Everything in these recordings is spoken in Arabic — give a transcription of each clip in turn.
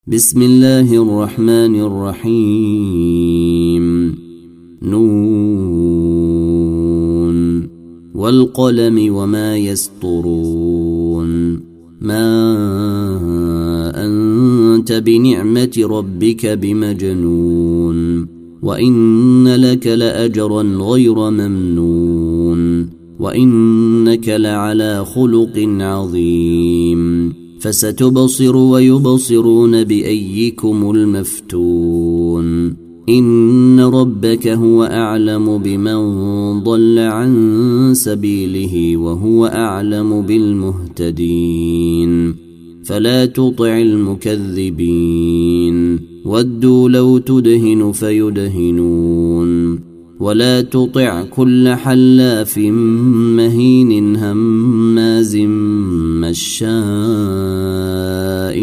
بسم الله الرحمن الرحيم. نون والقلم وما يسطرون. ما أنت بنعمة ربك بمجنون، وإن لك لأجرا غير ممنون، وإنك لعلى خلق عظيم. فستبصر ويبصرون بأيكم المفتون. إن ربك هو أعلم بمن ضل عن سبيله وهو أعلم بالمهتدين. فلا تطع المكذبين، ودوا لو تدهن فيدهنون. ولا تطع كل حلاف مهين هماز مشاء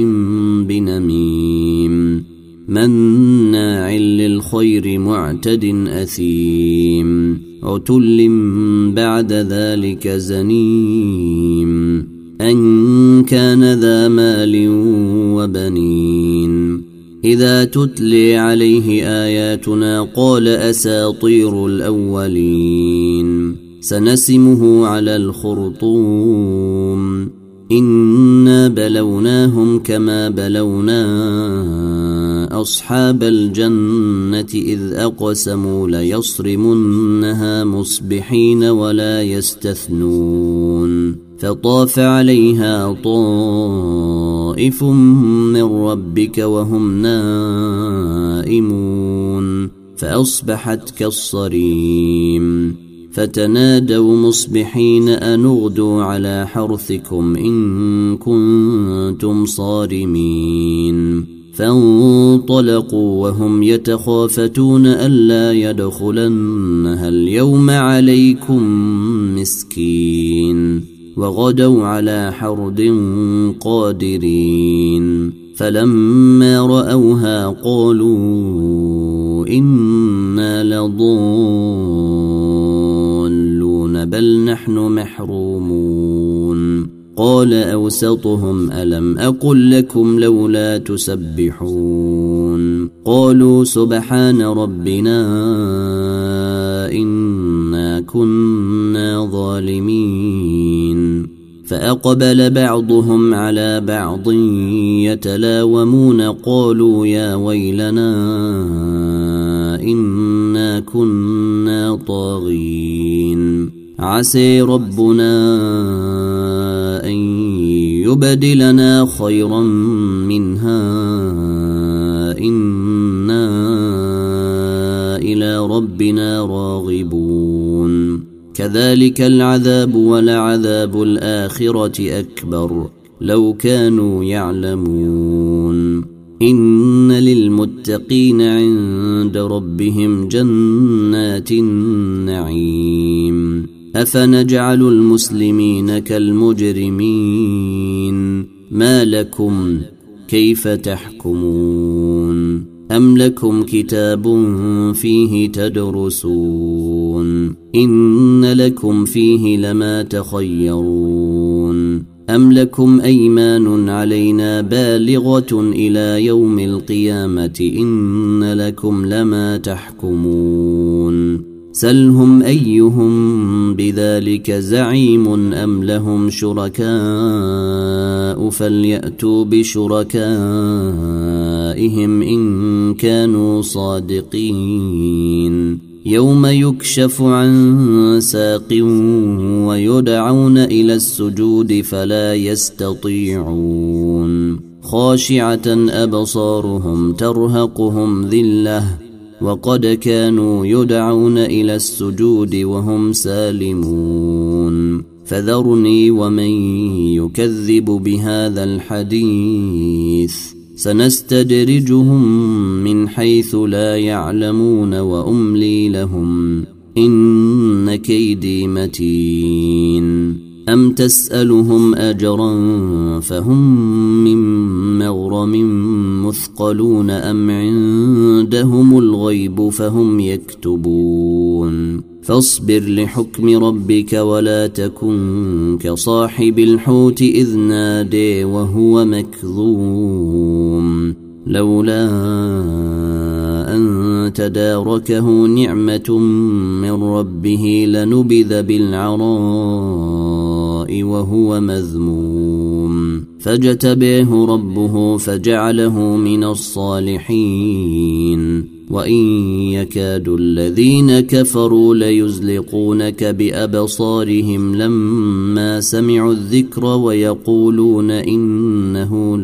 بنميم مناع للخير معتد أثيم عتل بعد ذلك زنيم أن كان ذا مال وبنين. إذا تتلي عليه آياتنا قال أساطير الأولين. سنسمه على الخرطوم. إنا بلوناهم كما بلونا أصحاب الجنة إذ أقسموا ليصرمنها مصبحين ولا يستثنون. فطاف عليها طائف من ربك وهم نائمون فأصبحت كالصريم. فتنادوا مصبحين أن اغدوا على حرثكم إن كنتم صارمين. فانطلقوا وهم يتخافتون ألا يدخلنها اليوم عليكم مسكين. وغدوا على حرد قادرين. فلما رأوها قالوا إنا لضالون بل نحن محرومون. قال أوسطهم ألم أقل لكم لولا تسبحون. قالوا سبحان ربنا إنا كنا ظالمين. فأقبل بعضهم على بعض يتلاومون قالوا يا ويلنا إنا كنا طاغين. عسى ربنا أن يبدلنا خيرا منها إنا إلى ربنا راغبون. كذلك العذاب ولعذاب الآخرة أكبر لو كانوا يعلمون. إن للمتقين عند ربهم جنات النعيم. أفنجعل المسلمين كالمجرمين. ما لكم كيف تحكمون؟ أم لكم كتاب فيه تدرسون؟ إن لكم فيه لما تخيرون. أم لكم أيمان علينا بالغة إلى يوم القيامة إن لكم لما تحكمون. سلهم أيهم بذلك زعيم أم لهم شركاء فليأتوا بشركائهم إن كانوا صادقين. يوم يكشف عن ساق ويدعون إلى السجود فلا يستطيعون. خاشعة أبصارهم ترهقهم ذلة وقد كانوا يدعون إلى السجود وهم سالمون. فذرني ومن يكذب بهذا الحديث سنستدرجهم من حيث لا يعلمون وأملي لهم إن كيدي متين. أم تسألهم أجرا فهم من مغرم مثقلون أم عندهم الغيب فهم يكتبون. فاصبر لحكم ربك ولا تكن كصاحب الحوت إذ نادي وهو مكظوم لولا أن تداركه نعمة من ربه لنبذ بالعراء وهو مذموم فاجتبيه ربه فجعله من الصالحين وإن يكاد الذين كفروا ليزلقونك بأبصارهم لما سمعوا الذكر ويقولون إنه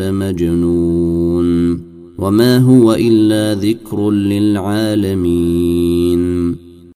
لمجنون وما هو إلا ذكر للعالمين